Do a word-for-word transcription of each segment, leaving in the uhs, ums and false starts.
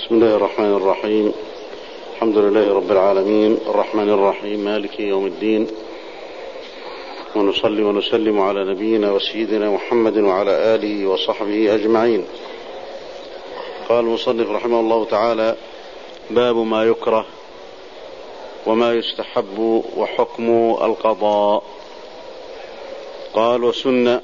بسم الله الرحمن الرحيم. الحمد لله رب العالمين الرحمن الرحيم مالك يوم الدين، ونصلي ونسلم على نبينا وسيدنا محمد وعلى آله وصحبه أجمعين. قال المصنف رحمه الله تعالى: باب ما يكره وما يستحب وحكم القضاء. قال: وسن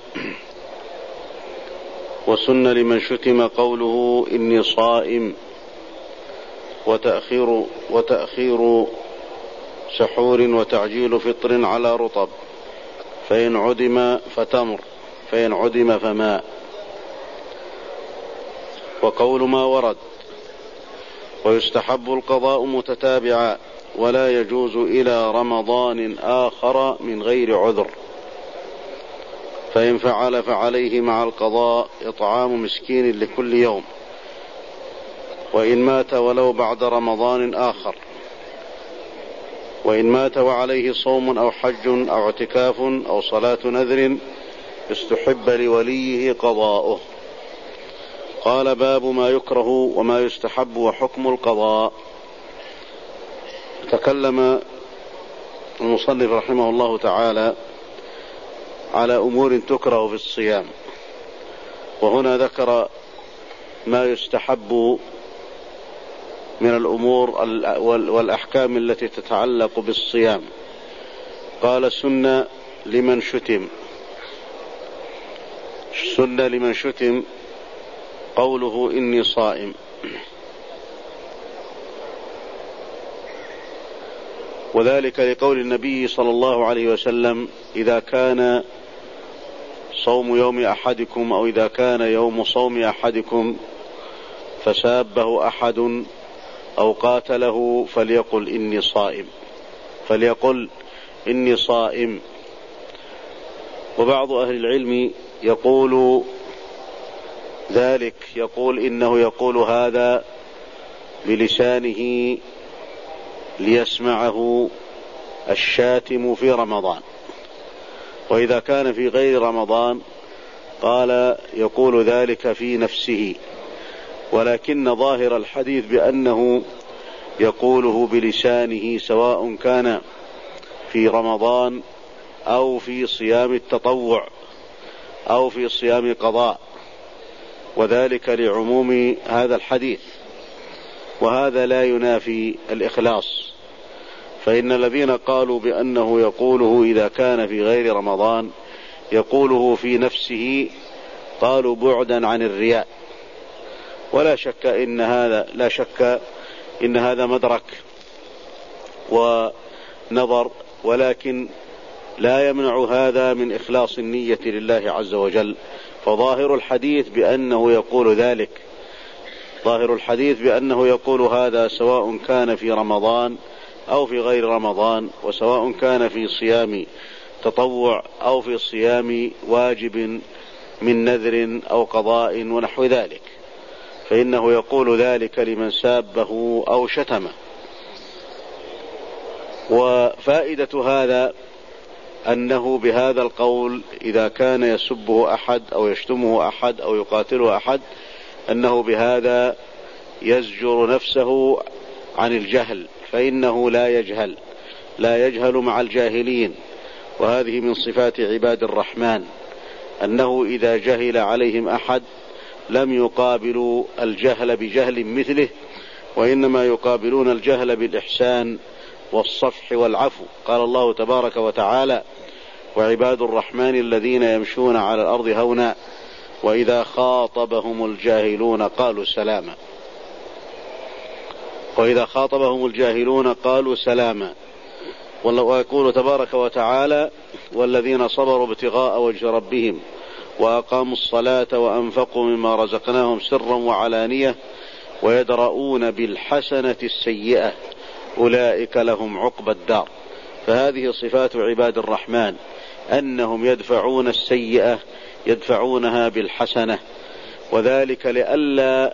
وسن لمن شتم قوله إني صائم، وتأخير, وتأخير سحور وتعجيل فطر على رطب، فإن عدم فتمر، فإن عدم فماء. وقول ما ورد: ويستحب القضاء متتابعا، ولا يجوز إلى رمضان آخر من غير عذر، فإن فعل فعليه مع القضاء إطعام مسكين لكل يوم، وإن مات ولو بعد رمضان آخر، وإن مات وعليه صوم أو حج أو اعتكاف أو صلاة نذر استحب لوليه قضاؤه. قال: باب ما يكره وما يستحب وحكم القضاء. تكلم المصنف رحمه الله تعالى على أمور تكره في الصيام، وهنا ذكر ما يستحب من الأمور والأحكام التي تتعلق بالصيام. قال: سن لمن شتم. سن لمن شتم قوله إني صائم، وذلك لقول النبي صلى الله عليه وسلم: إذا كان صوم يوم أحدكم أو إذا كان يوم صوم أحدكم فسابه أحد أو قاتله فليقل إني صائم، فليقل إني صائم. وبعض أهل العلم يقول ذلك، يقول إنه يقول هذا بلسانه ليسمعه الشاتم في رمضان، وإذا كان في غير رمضان قال يقول ذلك في نفسه، ولكن ظاهر الحديث بأنه يقوله بلسانه سواء كان في رمضان أو في صيام التطوع أو في صيام قضاء، وذلك لعموم هذا الحديث، وهذا لا ينافي الإخلاص، فإن الذين قالوا بأنه يقوله إذا كان في غير رمضان يقوله في نفسه قالوا بعدا عن الرياء، ولا شك إن هذا لا شك إن هذا مدرك ونظر، ولكن لا يمنع هذا من إخلاص النية لله عز وجل. فظاهر الحديث بأنه يقول ذلك، ظاهر الحديث بأنه يقول هذا سواء كان في رمضان أو في غير رمضان، وسواء كان في صيام تطوع أو في صيام واجب من نذر أو قضاء ونحو ذلك، فإنه يقول ذلك لمن سابه أو شتمه. وفائدة هذا أنه بهذا القول إذا كان يسبه أحد أو يشتمه أحد أو يقاتله أحد، أنه بهذا يزجر نفسه عن الجهل، فإنه لا يجهل لا يجهل مع الجاهلين، وهذه من صفات عباد الرحمن، أنه إذا جهل عليهم أحد لم يقابلوا الجهل بجهل مثله، وإنما يقابلون الجهل بالإحسان والصفح والعفو. قال الله تبارك وتعالى: وعباد الرحمن الذين يمشون على الأرض هونا وإذا خاطبهم الجاهلون قالوا سلاما، وإذا خاطبهم الجاهلون قالوا سلاما. ويقول تبارك وتعالى: والذين صبروا ابتغاء وجه ربهم وأقاموا الصلاة وأنفقوا مما رزقناهم سرا وعلانية ويدرؤون بالحسنة السيئة أولئك لهم عقبى الدار. فهذه صفات عباد الرحمن، أنهم يدفعون السيئة يدفعونها بالحسنة، وذلك لئلا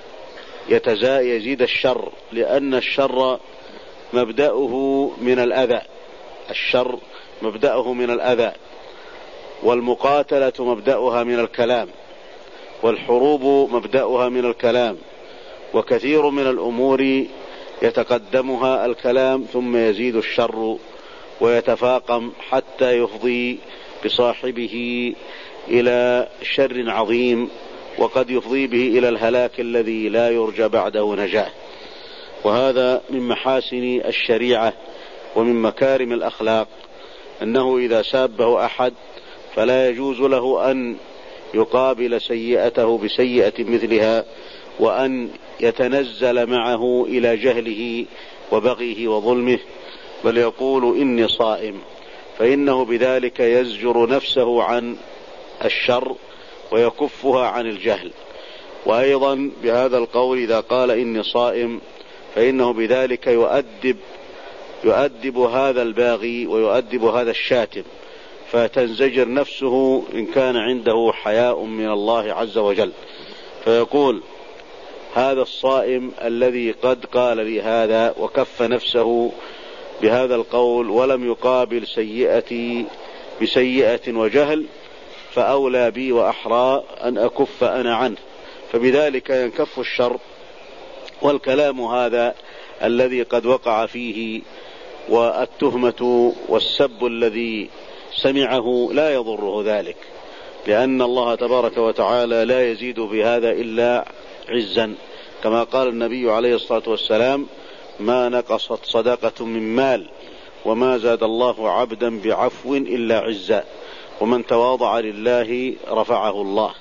يزيد الشر، لأن الشر مبدأه من الأذى، الشر مبدأه من الأذى، والمقاتلة مبدأها من الكلام، والحروب مبدأها من الكلام، وكثير من الأمور يتقدمها الكلام ثم يزيد الشر ويتفاقم حتى يفضي بصاحبه إلى شر عظيم، وقد يفضي به إلى الهلاك الذي لا يرجى بعده نجاة. وهذا من محاسن الشريعة ومن مكارم الأخلاق، أنه إذا سابه أحد فلا يجوز له أن يقابل سيئته بسيئة مثلها، وأن يتنزل معه إلى جهله وبغيه وظلمه، بل يقول إني صائم، فإنه بذلك يزجر نفسه عن الشر ويكفها عن الجهل. وأيضا بهذا القول إذا قال إني صائم فإنه بذلك يؤدب يؤدب هذا الباغي ويؤدب هذا الشاتم، فتنزجر نفسه إن كان عنده حياء من الله عز وجل، فيقول هذا الصائم الذي قد قال لي هذا وكف نفسه بهذا القول ولم يقابل سيئتي بسيئة وجهل، فأولى بي وأحرى أن أكف أنا عنه، فبذلك ينكف الشر. والكلام هذا الذي قد وقع فيه والتهمة والسب الذي سمعه لا يضره ذلك، لأن الله تبارك وتعالى لا يزيد بهذا إلا عزا، كما قال النبي عليه الصلاة والسلام ما نقصت صدقة من مال وما زاد الله عبدا بعفو إلا عزا، ومن تواضع لله رفعه الله.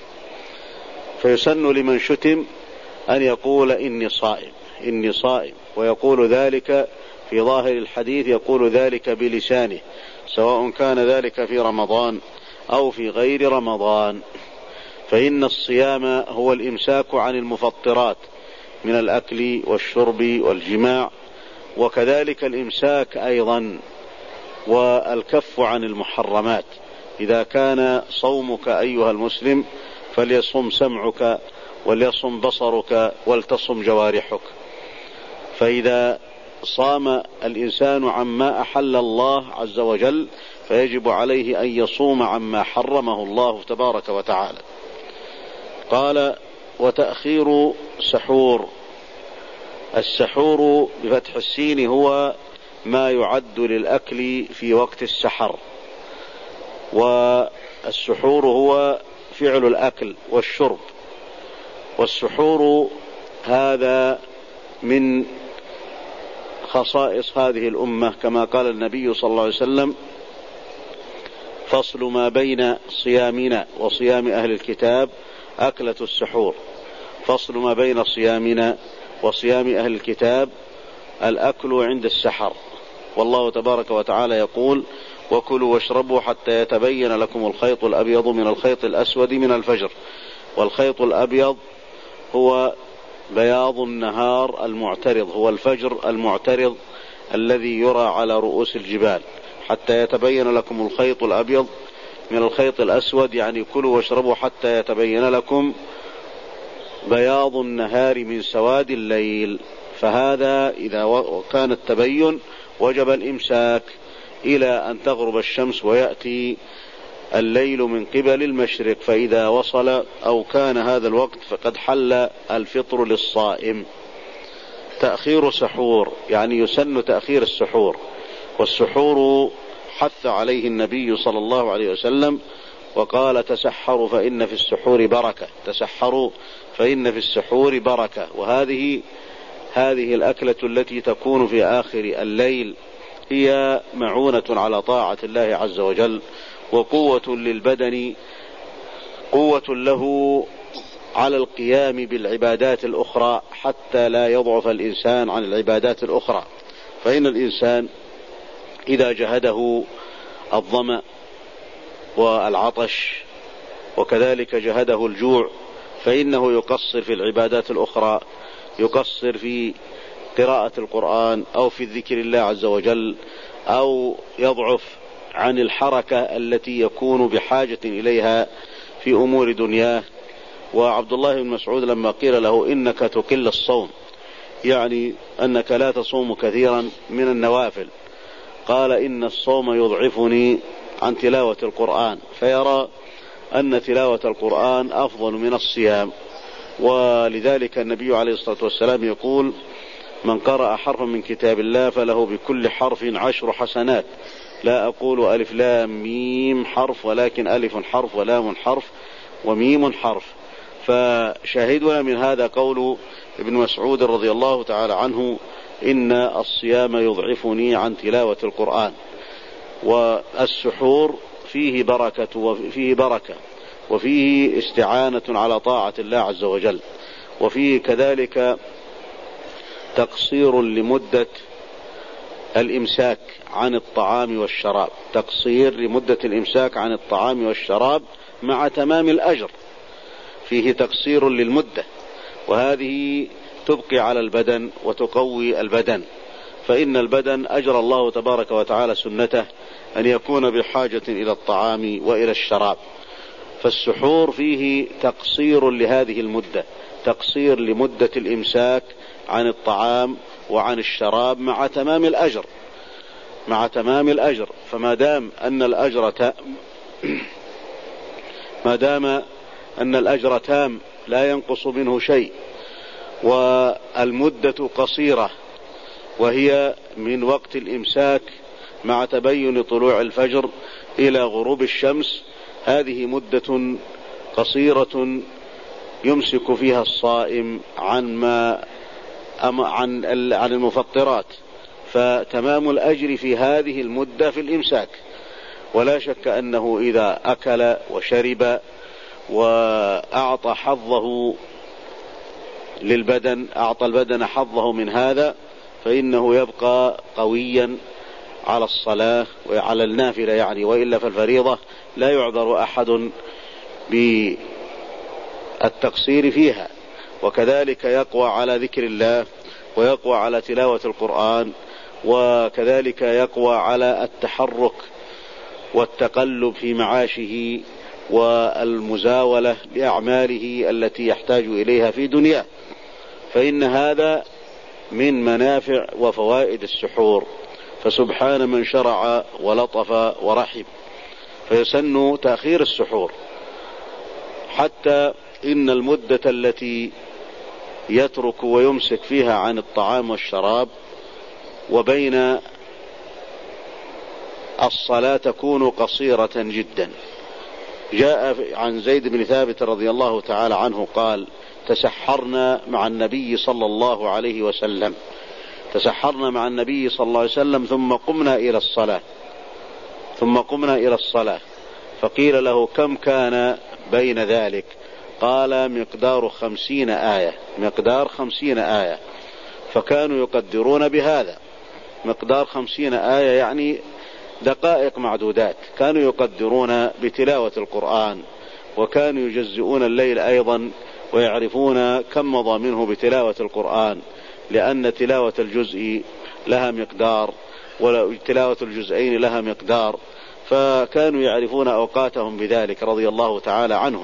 فيسن لمن شتم أن يقول إني صائم إني صائم، ويقول ذلك في ظاهر الحديث، يقول ذلك بلسانه، سواء كان ذلك في رمضان أو في غير رمضان. فإن الصيام هو الإمساك عن المفطرات من الأكل والشرب والجماع، وكذلك الإمساك أيضا والكف عن المحرمات. إذا كان صومك أيها المسلم فليصم سمعك وليصم بصرك ولتصم جوارحك. فإذا صام الإنسان عما أحل الله عز وجل فيجب عليه أن يصوم عما حرمه الله تبارك وتعالى. قال وتأخير سحور. السحور بفتح السين هو ما يعد للأكل في وقت السحر، والسحور هو فعل الأكل والشرب. والسحور هذا من خصائص هذه الأمة، كما قال النبي صلى الله عليه وسلم فصل ما بين صيامنا وصيام أهل الكتاب أكلة السحور. فصل ما بين صيامنا وصيام أهل الكتاب الأكل عند السحر. والله تبارك وتعالى يقول وكلوا واشربوا حتى يتبين لكم الخيط الأبيض من الخيط الأسود من الفجر. والخيط الأبيض هو بياض النهار المعترض، هو الفجر المعترض الذي يرى على رؤوس الجبال. حتى يتبين لكم الخيط الأبيض من الخيط الأسود، يعني كلوا واشربوا حتى يتبين لكم بياض النهار من سواد الليل. فهذا إذا كان التبين وجب الإمساك إلى أن تغرب الشمس ويأتي الليل من قبل المشرق، فإذا وصل أو كان هذا الوقت فقد حل الفطر للصائم. تأخير سحور يعني يسن تأخير السحور، والسحور حث عليه النبي صلى الله عليه وسلم وقال تسحروا فإن في السحور بركة، تسحروا فإن في السحور بركة. وهذه هذه الأكلة التي تكون في آخر الليل هي معونة على طاعة الله عز وجل، وقوة للبدن، قوة له على القيام بالعبادات الأخرى حتى لا يضعف الإنسان عن العبادات الأخرى. فإن الإنسان إذا جهده الظمأ والعطش وكذلك جهده الجوع فإنه يقصر في العبادات الأخرى، يقصر في قراءة القرآن أو في ذكر الله عز وجل، أو يضعف عن الحركة التي يكون بحاجة إليها في أمور دنياه. وعبد الله بن مسعود لما قيل له إنك تقل الصوم، يعني أنك لا تصوم كثيرا من النوافل، قال إن الصوم يضعفني عن تلاوة القرآن، فيرى أن تلاوة القرآن أفضل من الصيام. ولذلك النبي عليه الصلاة والسلام يقول: من قرأ حرفا من كتاب الله فله بكل حرف عشر حسنات. لا أقول ألف لام ميم حرف، ولكن ألف حرف ولام حرف وميم حرف. فشاهدنا من هذا قول ابن مسعود رضي الله تعالى عنه: إن الصيام يضعفني عن تلاوة القرآن. والسحور فيه بركة وفيه بركة وفيه استعانة على طاعة الله عز وجل، وفيه كذلك تقصير لمدة الإمساك عن الطعام والشراب، تقصير لمدة الإمساك عن الطعام والشراب مع تمام الأجر. فيه تقصير للمدة، وهذه تبقي على البدن وتقوي البدن، فإن البدن أجرى الله تبارك وتعالى سنته أن يكون بحاجة إلى الطعام وإلى الشراب. فالسحور فيه تقصير لهذه المدة، تقصير لمدة الإمساك عن الطعام وعن الشراب مع تمام الأجر، مع تمام الأجر. فما دام أن الأجر تام ما دام أن الأجر تام لا ينقص منه شيء، والمدة قصيرة وهي من وقت الإمساك مع تبين طلوع الفجر إلى غروب الشمس، هذه مدة قصيرة يمسك فيها الصائم عن ما عن عن المفطرات، فتمام الأجر في هذه المدة في الإمساك. ولا شك أنه إذا أكل وشرب وأعطى حظه للبدن، أعطى البدن حظه من هذا، فإنه يبقى قويا على الصلاة وعلى النافلة يعني، وإلا فالفريضة لا يعذر أحد بالتقصير فيها. وكذلك يقوى على ذكر الله، ويقوى على تلاوة القرآن، وكذلك يقوى على التحرك والتقلب في معاشه والمزاولة لأعماله التي يحتاج إليها في دنياه. فإن هذا من منافع وفوائد السحور. فسبحان من شرع ولطف ورحب. فيسن تأخير السحور، حتى إن المدة التي يترك ويمسك فيها عن الطعام والشراب وبين الصلاة تكون قصيرة جدا. جاء عن زيد بن ثابت رضي الله تعالى عنه قال: تسحرنا مع النبي صلى الله عليه وسلم تسحرنا مع النبي صلى الله عليه وسلم ثم قمنا إلى الصلاة ثم قمنا إلى الصلاة فقيل له: كم كان بين ذلك؟ قال: مقدار خمسين آية مقدار خمسين آية. فكانوا يقدرون بهذا، مقدار خمسين آية يعني دقائق معدودات. كانوا يقدرون بتلاوة القرآن، وكانوا يجزئون الليل أيضا ويعرفون كم مضى منه بتلاوة القرآن، لأن تلاوة الجزء لها مقدار وتلاوة الجزئين لها مقدار، فكانوا يعرفون أوقاتهم بذلك رضي الله تعالى عنهم.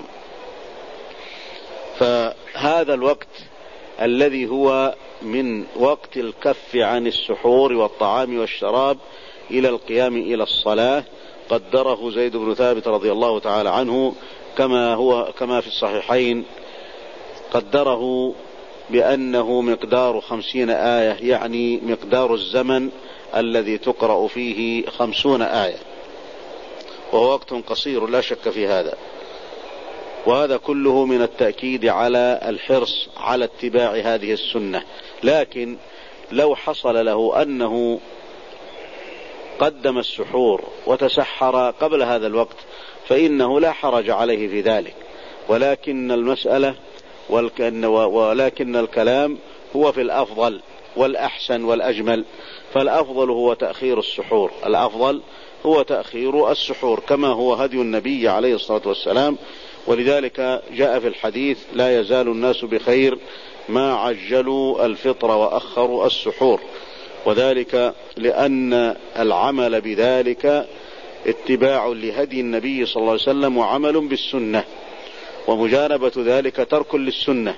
فهذا الوقت الذي هو من وقت الكف عن السحور والطعام والشراب إلى القيام إلى الصلاة قدره زيد بن ثابت رضي الله تعالى عنه كما هو كما في الصحيحين، قدره بأنه مقدار خمسين آية، يعني مقدار الزمن الذي تقرأ فيه خمسون آية، وهو وقت قصير لا شك في هذا. وهذا كله من التأكيد على الحرص على اتباع هذه السنة. لكن لو حصل له أنه قدم السحور وتسحر قبل هذا الوقت فإنه لا حرج عليه في ذلك، ولكن المسألة ولكن الكلام هو في الأفضل والأحسن والأجمل. فالأفضل هو تأخير السحور، الأفضل هو تأخير السحور كما هو هدي النبي عليه الصلاة والسلام. ولذلك جاء في الحديث: لا يزال الناس بخير ما عجلوا الفطر وأخروا السحور. وذلك لأن العمل بذلك اتباع لهدي النبي صلى الله عليه وسلم وعمل بالسنة، ومجانبة ذلك ترك للسنة.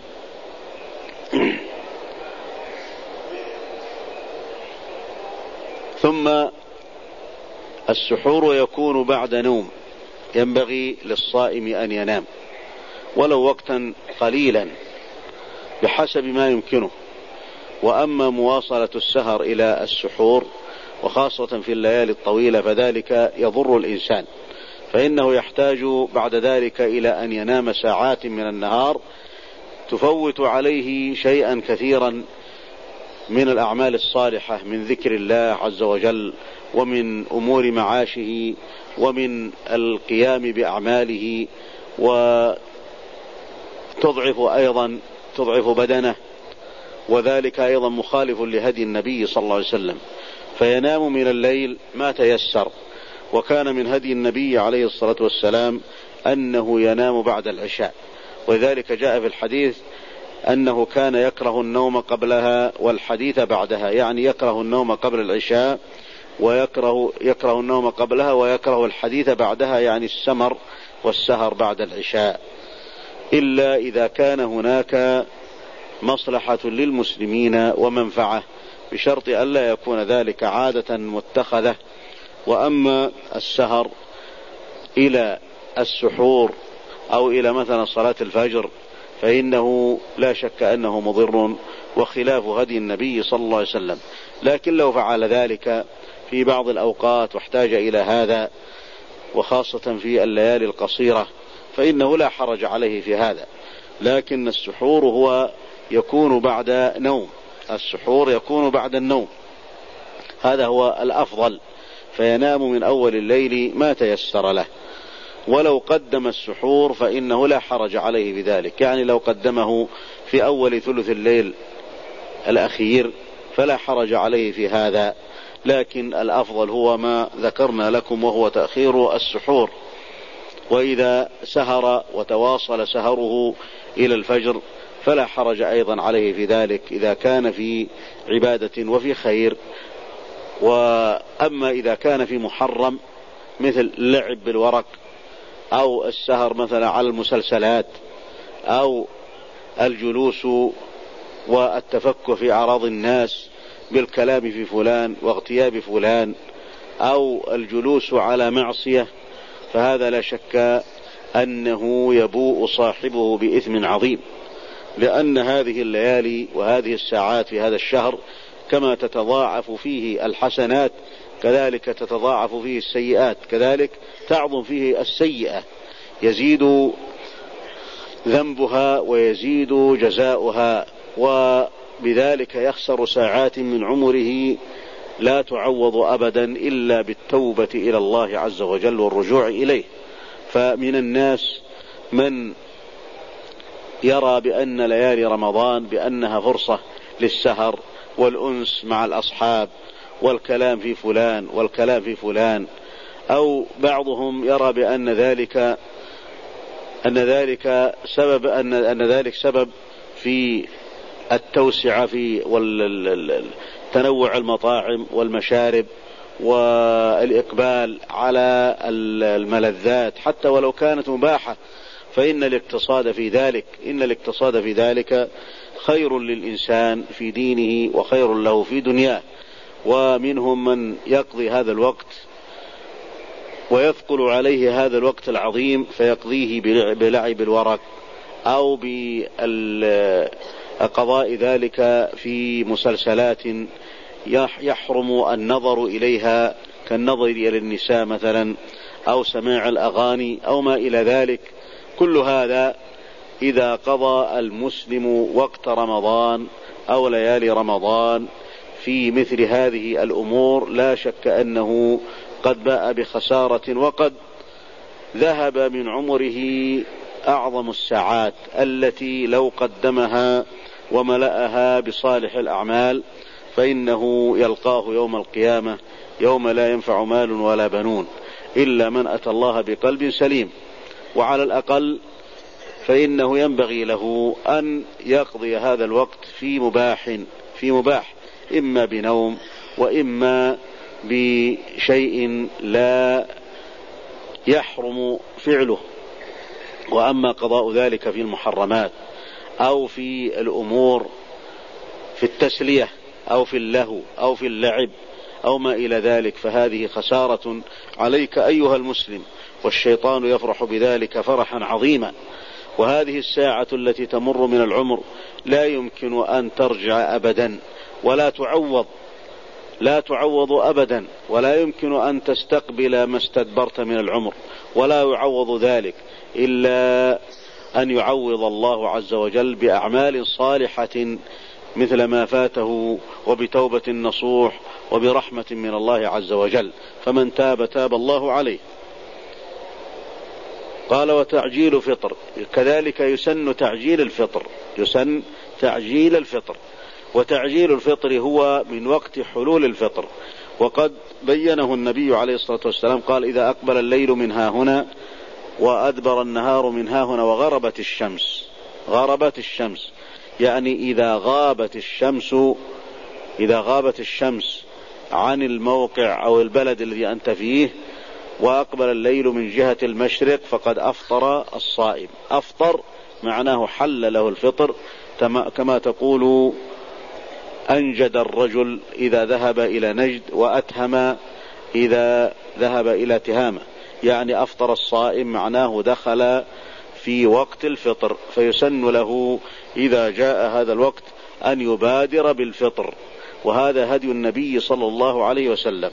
ثم السحور يكون بعد نوم، ينبغي للصائم أن ينام ولو وقتا قليلا بحسب ما يمكنه. وأما مواصلة السهر إلى السحور وخاصة في الليالي الطويلة فذلك يضر الإنسان، فإنه يحتاج بعد ذلك إلى أن ينام ساعات من النهار تفوت عليه شيئا كثيرا من الأعمال الصالحة، من ذكر الله عز وجل ومن أمور معاشه ومن القيام بأعماله، وتضعف أيضا تضعف بدنه، وذلك أيضا مخالف لهدي النبي صلى الله عليه وسلم، فينام من الليل ما تيسر. وكان من هدي النبي عليه الصلاة والسلام أنه ينام بعد العشاء، ولذلك جاء في الحديث أنه كان يكره النوم قبلها والحديث بعدها، يعني يكره النوم قبل العشاء ويكره يكره النوم قبلها ويكره الحديث بعدها، يعني السمر والسهر بعد العشاء، إلا إذا كان هناك مصلحة للمسلمين ومنفعة، بشرط ألا يكون ذلك عادة متخذة. وأما السهر إلى السحور أو إلى مثلا صلاة الفجر فإنه لا شك أنه مضر وخلاف هدي النبي صلى الله عليه وسلم. لكن لو فعل ذلك في بعض الأوقات واحتاج إلى هذا وخاصة في الليالي القصيرة فإنه لا حرج عليه في هذا. لكن السحور هو يكون بعد نوم، السحور يكون بعد النوم، هذا هو الأفضل، فينام من أول الليل ما تيسر له. ولو قدم السحور فإنه لا حرج عليه بذلك، يعني لو قدمه في أول ثلث الليل الأخير فلا حرج عليه في هذا. لكن الأفضل هو ما ذكرنا لكم وهو تأخير السحور. وإذا سهر وتواصل سهره إلى الفجر فلا حرج أيضا عليه في ذلك إذا كان في عبادة وفي خير. وأما إذا كان في محرم مثل اللعب بالورق أو السهر مثلا على المسلسلات أو الجلوس والتفكه في أعراض الناس بالكلام في فلان واغتياب فلان أو الجلوس على معصية، فهذا لا شك أنه يبوء صاحبه بإثم عظيم، لأن هذه الليالي وهذه الساعات في هذا الشهر كما تتضاعف فيه الحسنات كذلك تتضاعف فيه السيئات، كذلك تعظم فيه السيئة، يزيد ذنبها ويزيد جزاؤها، وبذلك يخسر ساعات من عمره لا تعوض أبدا إلا بالتوبة إلى الله عز وجل والرجوع إليه. فمن الناس من يرى بأن ليالي رمضان بأنها فرصة للسهر والأنس مع الأصحاب والكلام في فلان والكلام في فلان، أو بعضهم يرى بأن ذلك أن ذلك سبب أن أن ذلك سبب في التوسعة في تنوع المطاعم والمشارب والإقبال على الملذات حتى ولو كانت مباحة، فإن الاقتصاد في ذلك إن الاقتصاد في ذلك خير للإنسان في دينه وخير له في دنياه. ومنهم من يقضي هذا الوقت ويثقل عليه هذا الوقت العظيم فيقضيه بلعب الورق أو بقضاء ذلك في مسلسلات يحرم النظر إليها كالنظر إلى النساء مثلا أو سماع الأغاني أو ما إلى ذلك. كل هذا إذا قضى المسلم وقت رمضان أو ليالي رمضان في مثل هذه الأمور لا شك أنه قد باء بخسارة، وقد ذهب من عمره أعظم الساعات التي لو قدمها وملأها بصالح الأعمال فإنه يلقاه يوم القيامة يوم لا ينفع مال ولا بنون إلا من أتى الله بقلب سليم. وعلى الأقل فإنه ينبغي له أن يقضي هذا الوقت في مباح في مباح إما بنوم وإما بشيء لا يحرم فعله. وأما قضاء ذلك في المحرمات أو في الأمور في التسلية أو في اللهو أو في اللعب أو ما إلى ذلك فهذه خسارة عليك أيها المسلم، والشيطان يفرح بذلك فرحا عظيما. وهذه الساعة التي تمر من العمر لا يمكن أن ترجع أبدا ولا تعوض لا تعوض أبدا، ولا يمكن أن تستقبل ما استدبرت من العمر، ولا يعوض ذلك إلا أن يعوض الله عز وجل بأعمال صالحة مثل ما فاته، وبتوبة نصوح، وبرحمة من الله عز وجل. فمن تاب تاب الله عليه. قال وتعجيل فطر، كذلك يسن تعجيل الفطر، يسن تعجيل الفطر. وتعجيل الفطر هو من وقت حلول الفطر، وقد بينه النبي عليه الصلاة والسلام، قال إذا أقبل الليل من ها هنا وأدبر النهار من ها هنا وغربت الشمس. غربت الشمس يعني إذا غابت الشمس إذا غابت الشمس عن الموقع أو البلد الذي أنت فيه، وأقبل الليل من جهة المشرق، فقد أفطر الصائم. أفطر معناه حل له الفطر، كما تقول أنجد الرجل إذا ذهب إلى نجد، وأتهم إذا ذهب إلى تهامة، يعني أفطر الصائم معناه دخل في وقت الفطر، فيسن له إذا جاء هذا الوقت أن يبادر بالفطر، وهذا هدي النبي صلى الله عليه وسلم.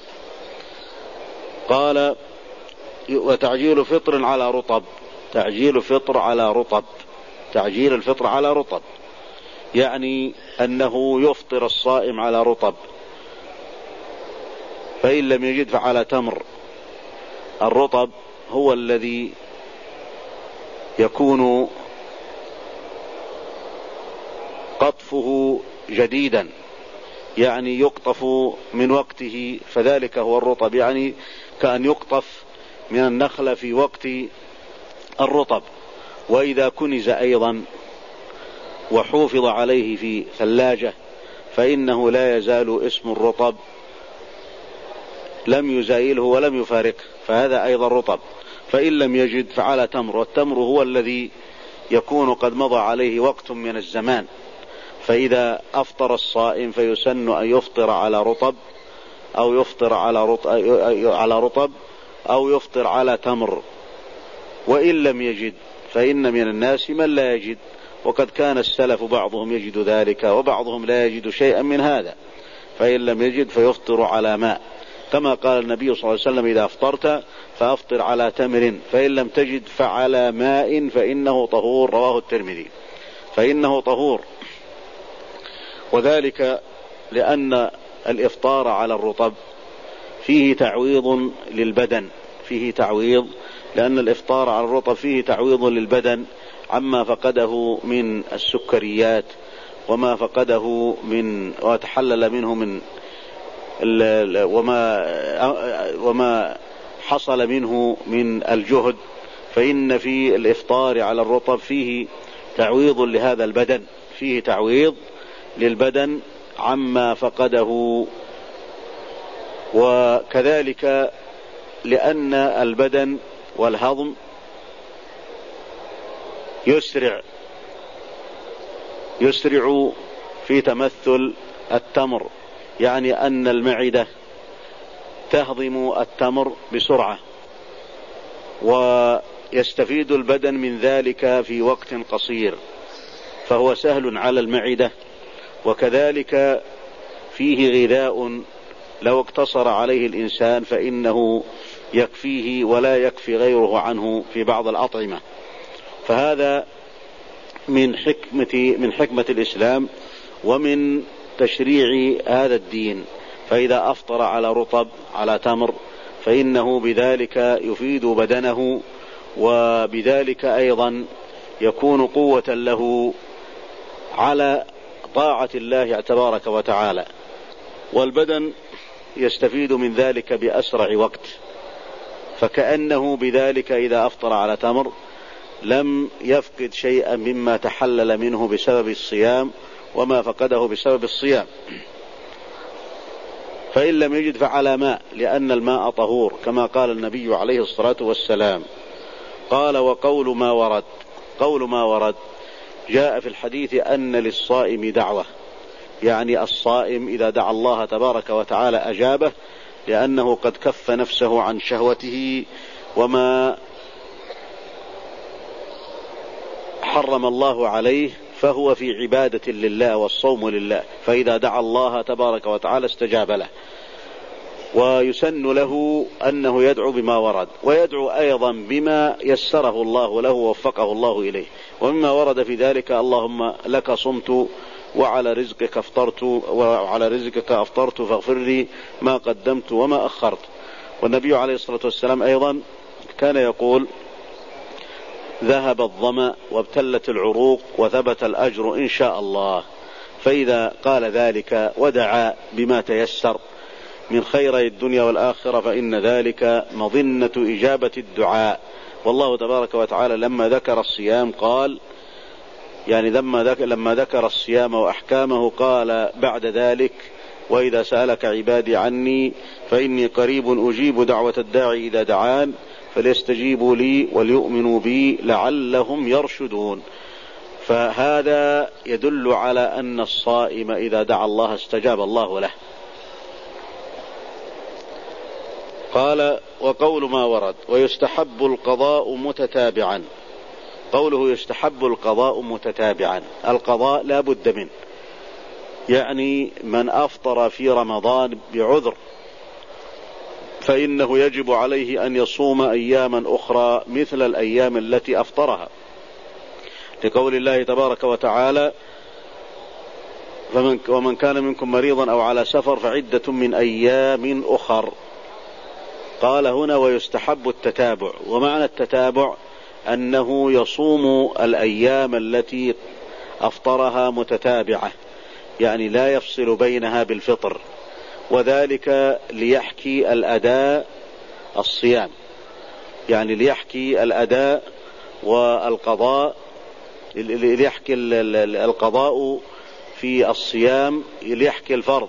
قال وتعجيل فطر على رطب، تعجيل فطر على رطب، تعجيل الفطر على رطب يعني أنه يفطر الصائم على رطب، فإن لم يجد فعلى تمر. الرطب هو الذي يكون قطفه جديدا، يعني يقطف من وقته، فذلك هو الرطب، يعني كأن يقطف من النخلة في وقت الرطب. وإذا كنز أيضا وحوفظ عليه في ثلاجة فإنه لا يزال اسم الرطب لم يزايله ولم يفارقه، فهذا أيضا رطب. فإن لم يجد فعلى تمر، والتمر هو الذي يكون قد مضى عليه وقت من الزمان. فإذا أفطر الصائم فيسن أن يفطر على رطب أو يفطر على رطب, على رطب أو يفطر على تمر. وإن لم يجد فإن من الناس من لا يجد، وقد كان السلف بعضهم يجد ذلك وبعضهم لا يجد شيئا من هذا، فإن لم يجد فيفطر على ماء، كما قال النبي صلى الله عليه وسلم إذا أفطرت فأفطر على تمر، فإن لم تجد فعلى ماء فإنه طهور، رواه الترمذي. فإنه طهور، وذلك لأن الإفطار على الرطب فيه تعويض للبدن، فيه تعويض لأن الإفطار على الرطب فيه تعويض للبدن عما فقده من السكريات، وما فقده من وتحلل منه من وما وما حصل منه من الجهد. فإن في الإفطار على الرطب فيه تعويض لهذا البدن، فيه تعويض للبدن عما فقده. وكذلك لأن البدن والهضم يسرع يسرع في تمثل التمر، يعني أن المعدة تهضم التمر بسرعة، ويستفيد البدن من ذلك في وقت قصير، فهو سهل على المعدة. وكذلك فيه غذاء لو اقتصر عليه الإنسان فإنه يكفيه ولا يكفي غيره عنه في بعض الأطعمة. فهذا من حكمة من حكمة الإسلام ومن تشريع هذا الدين. فإذا أفطر على رطب على تمر فإنه بذلك يفيد بدنه، وبذلك أيضا يكون قوة له على طاعة الله تبارك وتعالى، والبدن يستفيد من ذلك بأسرع وقت. فكأنه بذلك إذا أفطر على تمر لم يفقد شيئا مما تحلل منه بسبب الصيام وما فقده بسبب الصيام. فإن لم يجد فعلى ماء، لأن الماء طهور كما قال النبي عليه الصلاة والسلام. قال وقول ما ورد، قول ما ورد جاء في الحديث أن للصائم دعوة، يعني الصائم إذا دعا الله تبارك وتعالى أجابه، لأنه قد كف نفسه عن شهوته وما حرم الله عليه، فهو في عبادة لله والصوم لله، فإذا دعا الله تبارك وتعالى استجاب له. ويسن له أنه يدعو بما ورد، ويدعو أيضا بما يسره الله له ووفقه الله إليه. ومما ورد في ذلك: اللهم لك صمت وعلى رزقك افطرت وعلى رزقك افطرت فاغفر لي ما قدمت وما أخرت. والنبي عليه الصلاة والسلام أيضا كان يقول: ذهب الظمأ وابتلت العروق وثبت الأجر إن شاء الله. فإذا قال ذلك ودعا بما تيسر من خيري الدنيا والآخرة فإن ذلك مظنة إجابة الدعاء. والله تبارك وتعالى لما ذكر الصيام قال، يعني لما ذكر, لما ذكر الصيام وأحكامه قال بعد ذلك: وإذا سألك عبادي عني فإني قريب أجيب دعوة الداعي إذا دعان فليستجيبوا لي وليؤمنوا بي لعلهم يرشدون. فهذا يدل على أن الصائم إذا دعا الله استجاب الله له. قال: وقول ما ورد: ويستحب القضاء متتابعا. قوله يستحب القضاء متتابعا، القضاء لا بد منه، يعني من أفطر في رمضان بعذر فإنه يجب عليه أن يصوم أياما أخرى مثل الأيام التي أفطرها، لقول الله تبارك وتعالى: فمن ومن كان منكم مريضا أو على سفر فعدة من أيام أخر. قال هنا: ويستحب التتابع. ومعنى التتابع أنه يصوم الأيام التي أفطرها متتابعة، يعني لا يفصل بينها بالفطر، وذلك ليحكي الأداء الصيام، يعني ليحكي الأداء والقضاء، ليحكي القضاء في الصيام ليحكي الفرض،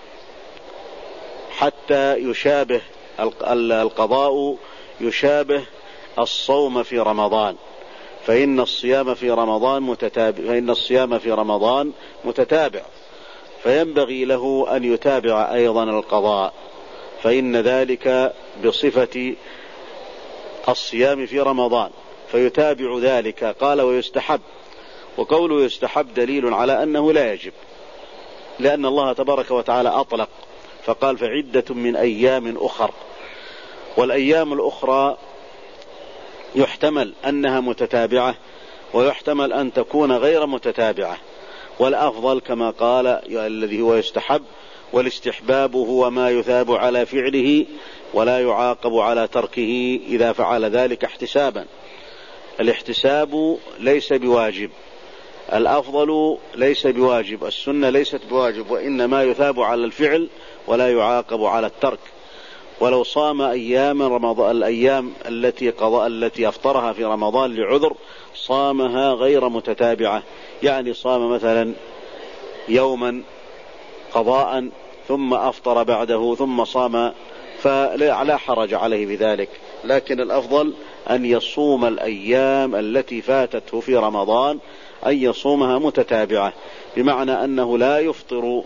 حتى يشابه القضاء يشابه الصوم في رمضان، فإن الصيام في رمضان متتابع فإن الصيام في رمضان متتابع، فينبغي له أن يتابع أيضا القضاء، فإن ذلك بصفة الصيام في رمضان، فيتابع ذلك. قال: ويستحب. وقوله يستحب دليل على أنه لا يجب، لأن الله تبارك وتعالى أطلق فقال: فعدة من أيام أخر. والأيام الأخرى يحتمل أنها متتابعة ويحتمل أن تكون غير متتابعة، والأفضل كما قال الذي هو يستحب، والاستحباب هو ما يثاب على فعله ولا يعاقب على تركه إذا فعل ذلك احتسابا. الاحتساب ليس بواجب، الأفضل ليس بواجب، السنة ليست بواجب، وإنما يثاب على الفعل ولا يعاقب على الترك. ولو صام أيام رمضان الأيام التي قضاء التي أفطرها في رمضان لعذر صامها غير متتابعة، يعني صام مثلا يوما قضاء ثم أفطر بعده ثم صام، فلا حرج عليه بذلك، لكن الأفضل أن يصوم الأيام التي فاتته في رمضان، أن يصومها متتابعة، بمعنى أنه لا يفطر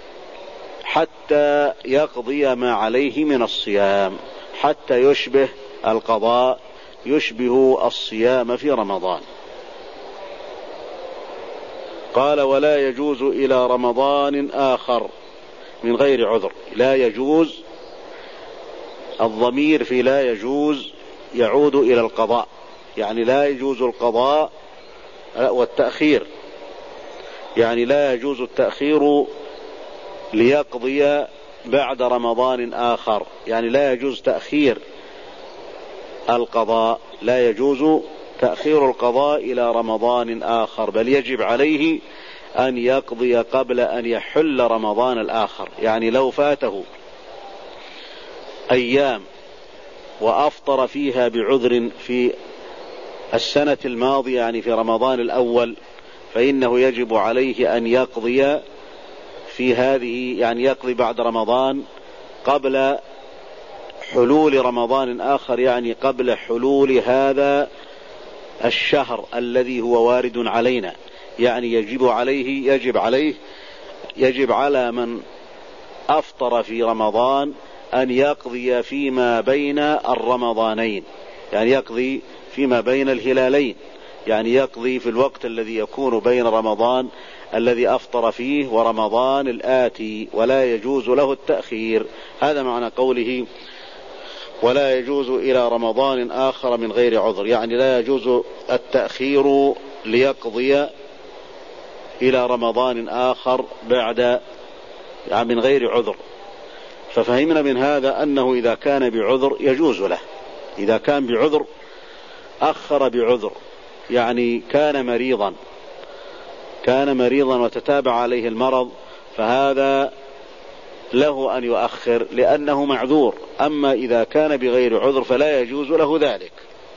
حتى يقضي ما عليه من الصيام، حتى يشبه القضاء يشبه الصيام في رمضان. قال: ولا يجوز إلى رمضان آخر من غير عذر. لا يجوز، الضمير في لا يجوز يعود إلى القضاء، يعني لا يجوز القضاء والتأخير، يعني لا يجوز التأخير ليقضي بعد رمضان آخر، يعني لا يجوز تأخير القضاء، لا يجوز تأخير القضاء إلى رمضان آخر، بل يجب عليه أن يقضي قبل أن يحل رمضان الآخر. يعني لو فاته أيام وأفطر فيها بعذر في السنة الماضية، يعني في رمضان الأول، فإنه يجب عليه أن يقضي في هذه، يعني يقضي بعد رمضان قبل حلول رمضان آخر، يعني قبل حلول هذا الشهر الذي هو وارد علينا. يعني يجب عليه يجب عليه يجب على من أفطر في رمضان أن يقضي فيما بين الرمضانين، يعني يقضي فيما بين الهلالين، يعني يقضي في الوقت الذي يكون بين رمضان الذي أفطر فيه ورمضان الآتي، ولا يجوز له التأخير. هذا معنى قوله ولا يجوز إلى رمضان آخر من غير عذر، يعني لا يجوز التأخير ليقضي إلى رمضان آخر بعد يعني من غير عذر. ففهمنا من هذا أنه إذا كان بعذر يجوز له، إذا كان بعذر أخر بعذر، يعني كان مريضا كان مريضا وتتابع عليه المرض، فهذا له أن يؤخر لأنه معذور. أما إذا كان بغير عذر فلا يجوز له ذلك.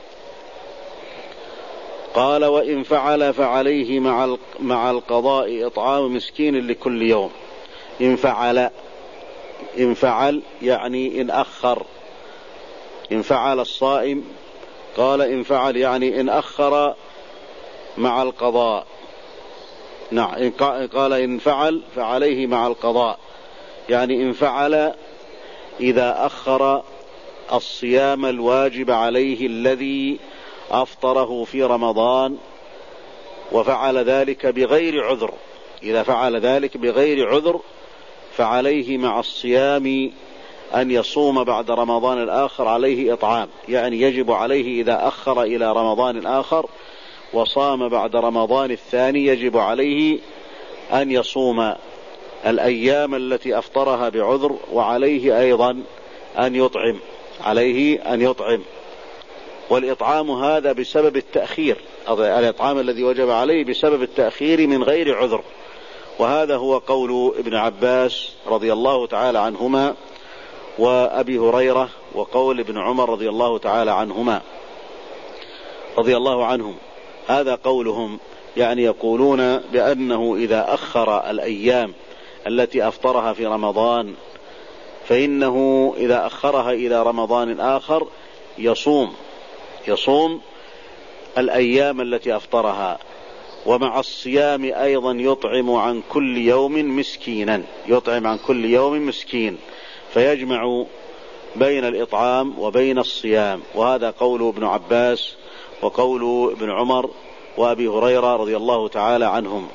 قال وإن فعل فعليه مع مع القضاء إطعام مسكين لكل يوم. إن فعل إن فعل يعني إن أخر. إن فعل الصائم قال إن فعل يعني إن أخر مع القضاء. نعم، قال إن فعل فعليه مع القضاء، يعني إن فعل إذا أخر الصيام الواجب عليه الذي أفطره في رمضان وفعل ذلك بغير عذر، إذا فعل ذلك بغير عذر فعليه مع الصيام أن يصوم بعد رمضان الآخر عليه إطعام، يعني يجب عليه إذا أخر إلى رمضان الآخر وصام بعد رمضان الثاني يجب عليه أن يصوم الأيام التي أفطرها بعذر، وعليه أيضا أن يطعم عليه أن يطعم والإطعام هذا بسبب التأخير، الإطعام الذي وجب عليه بسبب التأخير من غير عذر. وهذا هو قول ابن عباس رضي الله تعالى عنهما وأبي هريرة، وقول ابن عمر رضي الله تعالى عنهما رضي الله عنهم. هذا قولهم، يعني يقولون بأنه إذا أخر الأيام التي أفطرها في رمضان فإنه إذا أخرها إلى رمضان آخر يصوم يصوم الأيام التي أفطرها، ومع الصيام أيضا يطعم عن كل يوم مسكينا يطعم عن كل يوم مسكين، فيجمع بين الإطعام وبين الصيام. وهذا قول ابن عباس وقول ابن عمر وأبي هريرة رضي الله تعالى عنهم.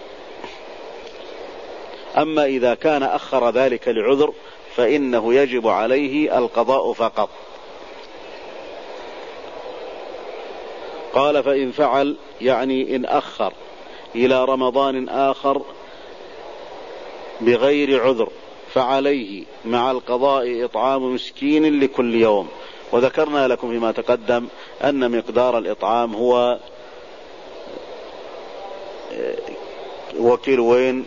أما إذا كان أخر ذلك لعذر فإنه يجب عليه القضاء فقط. قال فإن فعل يعني إن أخر إلى رمضان آخر بغير عذر فعليه مع القضاء إطعام مسكين لكل يوم. وذكرنا لكم فيما تقدم أن مقدار الإطعام هو وكيلوين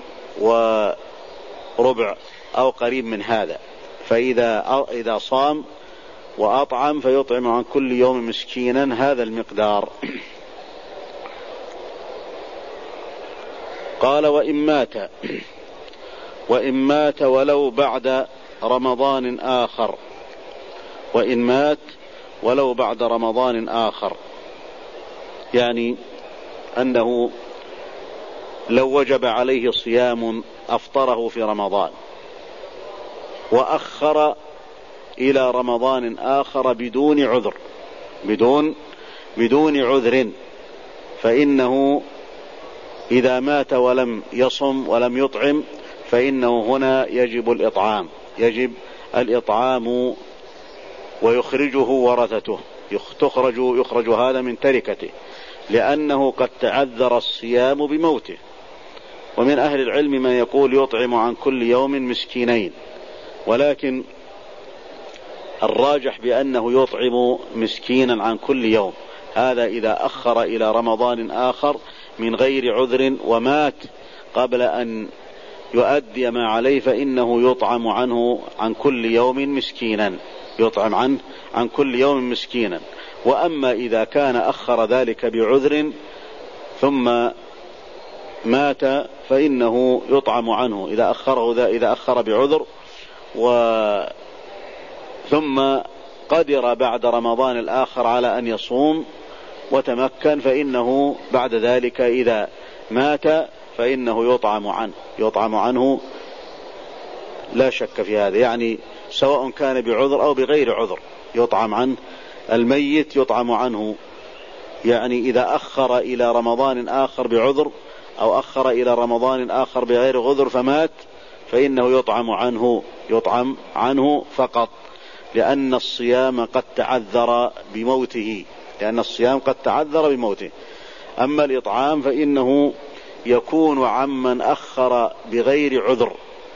وربع أو قريب من هذا، فإذا إذا صام وأطعم فيطعم عن كل يوم مسكينا هذا المقدار. قال وإن مات وإن مات ولو بعد رمضان آخر وإن مات ولو بعد رمضان آخر، يعني أنه لو وجب عليه صيام أفطره في رمضان وأخر إلى رمضان آخر بدون عذر بدون بدون عذر فإنه إذا مات ولم يصم ولم يطعم فإنه هنا يجب الإطعام يجب الإطعام ويخرجه ورثته تخرج يخرج هذا من تركته، لأنه قد تعذر الصيام بموته. ومن أهل العلم من يقول يطعم عن كل يوم مسكينين، ولكن الراجح بأنه يطعم مسكينا عن كل يوم، هذا إذا أخر إلى رمضان آخر من غير عذر ومات قبل أن يؤدي ما عليه فإنه يطعم عنه عن كل يوم مسكينا يطعم عنه عن كل يوم مسكينا. وأما إذا كان أخر ذلك بعذر ثم مات فإنه يطعم عنه إذا أخره ذا إذا أخر بعذر و ثم قدر بعد رمضان الآخر على أن يصوم وتمكن فإنه بعد ذلك إذا مات فإنه يطعم عنه يطعم عنه لا شك في هذا، يعني سواء كان بعذر أو بغير عذر يطعم عنه الميت يطعم عنه يعني إذا أخر إلى رمضان آخر بعذر أو أخر إلى رمضان آخر بغير عذر فمات، فإنه يطعم عنه يطعم عنه فقط، لأن الصيام قد تعذر بموته لأن الصيام قد تعذر بموته. أما الإطعام فإنه يكون عمن أخر بغير عذر،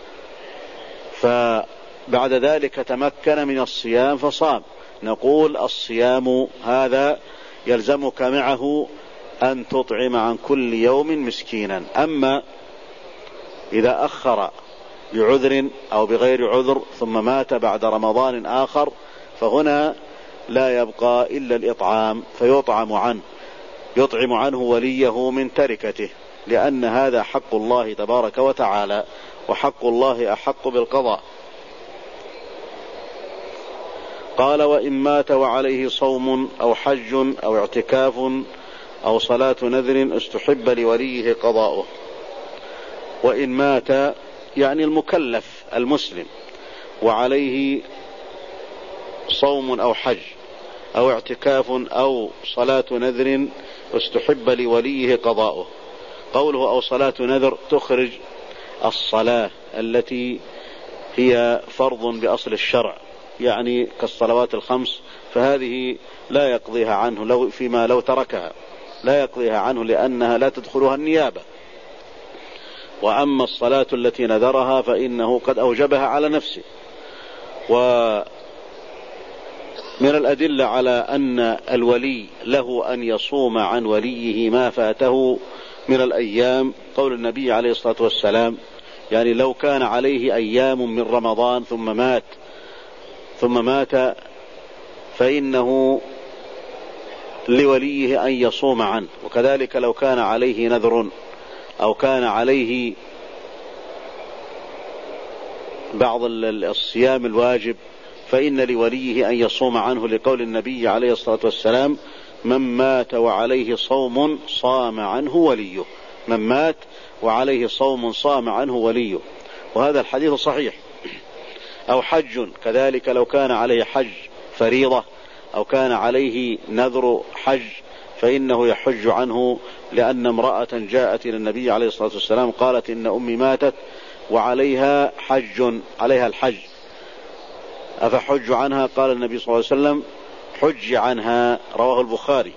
فبعد ذلك تمكن من الصيام فصام، نقول الصيام هذا يلزمك معه أن تطعم عن كل يوم مسكينا. أما إذا أخر بعذر أو بغير عذر ثم مات بعد رمضان آخر فهنا لا يبقى إلا الإطعام، فيطعم عنه يطعم عنه وليه من تركته، لأن هذا حق الله تبارك وتعالى، وحق الله أحق بالقضاء. قال: وإن مات وعليه صوم أو حج أو اعتكاف أو صلاة نذر استحب لوليه قضاؤه. وإن مات يعني المكلف المسلم وعليه صوم أو حج أو اعتكاف أو صلاة نذر استحب لوليه قضاؤه. قوله أو صلاة نذر تخرج الصلاة التي هي فرض بأصل الشرع، يعني كالصلوات الخمس، فهذه لا يقضيها عنه لو فيما لو تركها لا يقضيها عنه لأنها لا تدخلها النيابة. وأما الصلاة التي نذرها فإنه قد أوجبها على نفسه. ومن الأدلة على أن الولي له أن يصوم عن وليه ما فاته من الأيام قول النبي عليه الصلاة والسلام، يعني لو كان عليه أيام من رمضان ثم مات ثم مات فإنه لوليه أن يصوم عنه. وكذلك لو كان عليه نذر أو كان عليه بعض الصيام الواجب فإن لوليه أن يصوم عنه، لقول النبي عليه الصلاة والسلام: من مات وعليه صوم صام عنه وليه. من مات وعليه صوم صام عنه وليه، وهذا الحديث صحيح. أو حج كذلك لو كان عليه حج فريضة أو كان عليه نذر حج فإنه يحج عنه، لأن امرأة جاءت إلى النبي عليه الصلاة والسلام قالت: إن أمي ماتت وعليها حج عليها الحج أفحج عنها؟ قال النبي صلى الله عليه وسلم: حج عنها. رواه البخاري.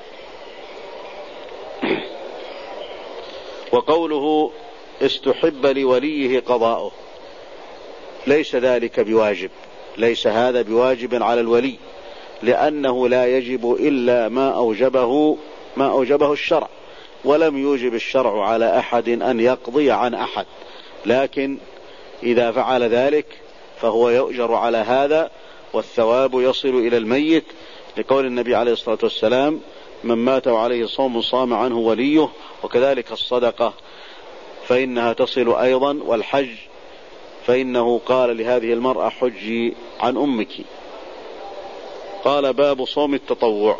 وقوله استحب لوليه قضاؤه، ليس ذلك بواجب، ليس هذا بواجب على الولي، لأنه لا يجب إلا ما أوجبه ما أوجبه الشرع، ولم يوجب الشرع على أحد أن يقضي عن أحد، لكن إذا فعل ذلك فهو يؤجر على هذا والثواب يصل إلى الميت، لقول النبي عليه الصلاة والسلام: من مات وعليه صوم صام عنه وليه. وكذلك الصدقة فإنها تصل أيضا، والحج فإنه قال لهذه المرأة: حجي عن أمك. قال: باب صوم التطوع.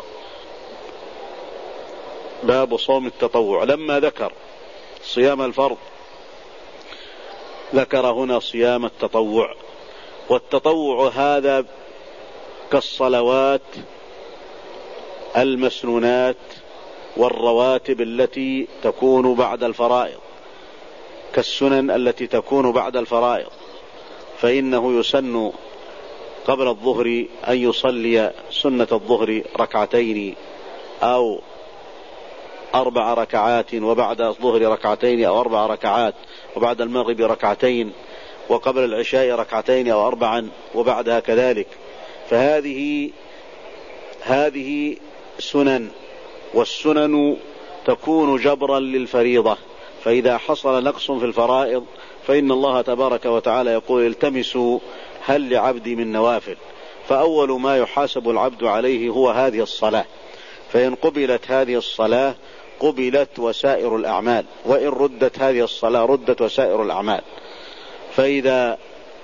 باب صوم التطوع. لما ذكر صيام الفرض ذكر هنا صيام التطوع. والتطوع هذا كالصلوات المسنونات والرواتب التي تكون بعد الفرائض، كالسنن التي تكون بعد الفرائض، فإنه يسن قبل الظهر أن يصلي سنة الظهر ركعتين أو أربع ركعات، وبعد الظهر ركعتين أو أربع ركعات، وبعد المغرب ركعتين، وقبل العشاء ركعتين أو أربعا، وبعدها كذلك. فهذه هذه سنن، والسنن تكون جبرا للفريضة، فإذا حصل نقص في الفرائض فإن الله تبارك وتعالى يقول: التمسوا هل لعبدي من نوافل. فأول ما يحاسب العبد عليه هو هذه الصلاة، فإن قبلت هذه الصلاة قبلت وسائر الأعمال، وإن ردت هذه الصلاة ردت وسائر الأعمال. فإذا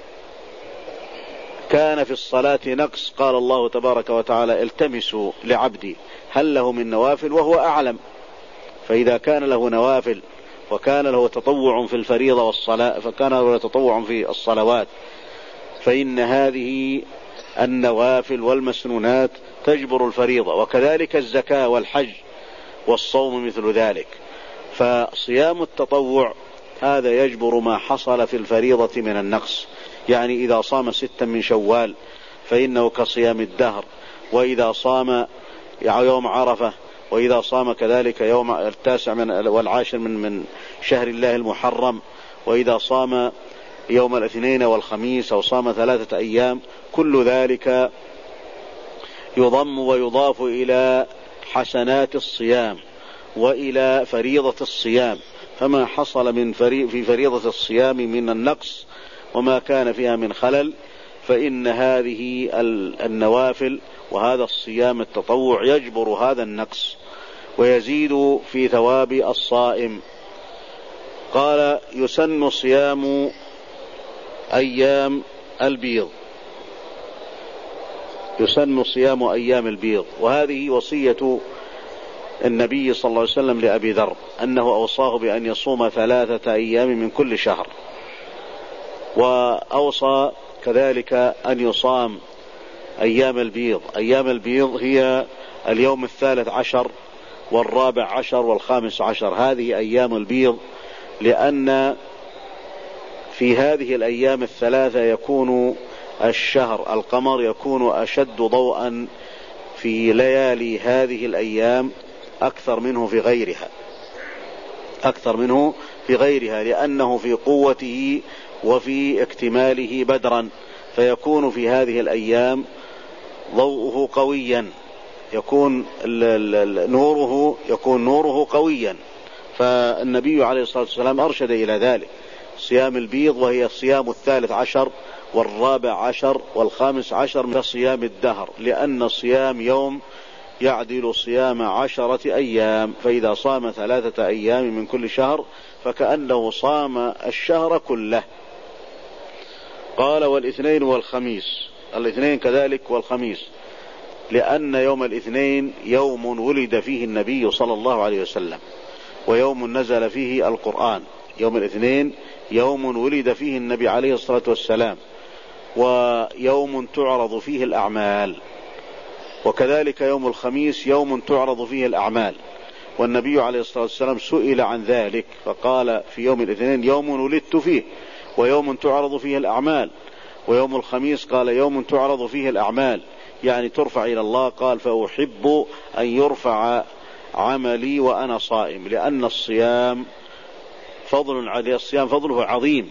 كان في الصلاة نقص قال الله تبارك وتعالى: التمسوا لعبدي هل له من نوافل، وهو أعلم. فإذا كان له نوافل وكان له تطوع في الفريضة والصلاة فكان له تطوع في الصلوات، فإن هذه النوافل والمسنونات تجبر الفريضة، وكذلك الزكاة والحج والصوم مثل ذلك. فصيام التطوع هذا يجبر ما حصل في الفريضة من النقص، يعني إذا صام ستا من شوال فإنه كصيام الدهر، وإذا صام يوم عرفة، وإذا صام كذلك يوم التاسع من والعاشر من من شهر الله المحرم، وإذا صام يوم الاثنين والخميس أو صام ثلاثة أيام، كل ذلك يضم ويضاف إلى حسنات الصيام وإلى فريضة الصيام. فما حصل من فري في فريضة الصيام من النقص وما كان فيها من خلل، فإن هذه النوافل وهذا الصيام التطوع يجبر هذا النقص ويزيد في ثواب الصائم. قال: يسن صيام أيام البيض، يسن صيام أيام البيض، وهذه وصية النبي صلى الله عليه وسلم لأبي ذر، أنه أوصاه بأن يصوم ثلاثة أيام من كل شهر، وأوصى كذلك أن يصام أيام البيض. أيام البيض هي اليوم الثالث عشر والرابع عشر والخامس عشر، هذه أيام البيض، لأن في هذه الأيام الثلاثة يكون الشهر القمر يكون أشد ضوءا في ليالي هذه الأيام أكثر منه في غيرها، أكثر منه في غيرها، لأنه في قوته وفي اكتماله بدرا، فيكون في هذه الأيام ضوءه قويا، يكون نوره يكون نوره قويا. فالنبي عليه الصلاة والسلام أرشد إلى ذلك، صيام البيض، وهي الصيام الثالث عشر والرابع عشر والخامس عشر من صيام الدهر، لأن صيام يوم يعدل صيام عشرة أيام، فإذا صام ثلاثة أيام من كل شهر فكأنه صام الشهر كله. قال: والاثنين والخميس، الاثنين كذلك والخميس، لأن يوم الاثنين يوم ولد فيه النبي صلى الله عليه وسلم، ويوم نزل فيه القرآن. يوم الاثنين يوم ولد فيه النبي عليه الصلاة والسلام، ويوم تعرض فيه الأعمال، وكذلك يوم الخميس يوم تعرض فيه الأعمال. والنبي عليه الصلاة والسلام سئل عن ذلك فقال في يوم الاثنين يوم ولدت فيه، ويوم تعرض فيه الأعمال، ويوم الخميس قال يوم تعرض فيه الأعمال، يعني ترفع إلى الله. قال: فأحب أن يرفع عملي وأنا صائم، لأن الصيام فضل عليه، الصيام فضله عظيم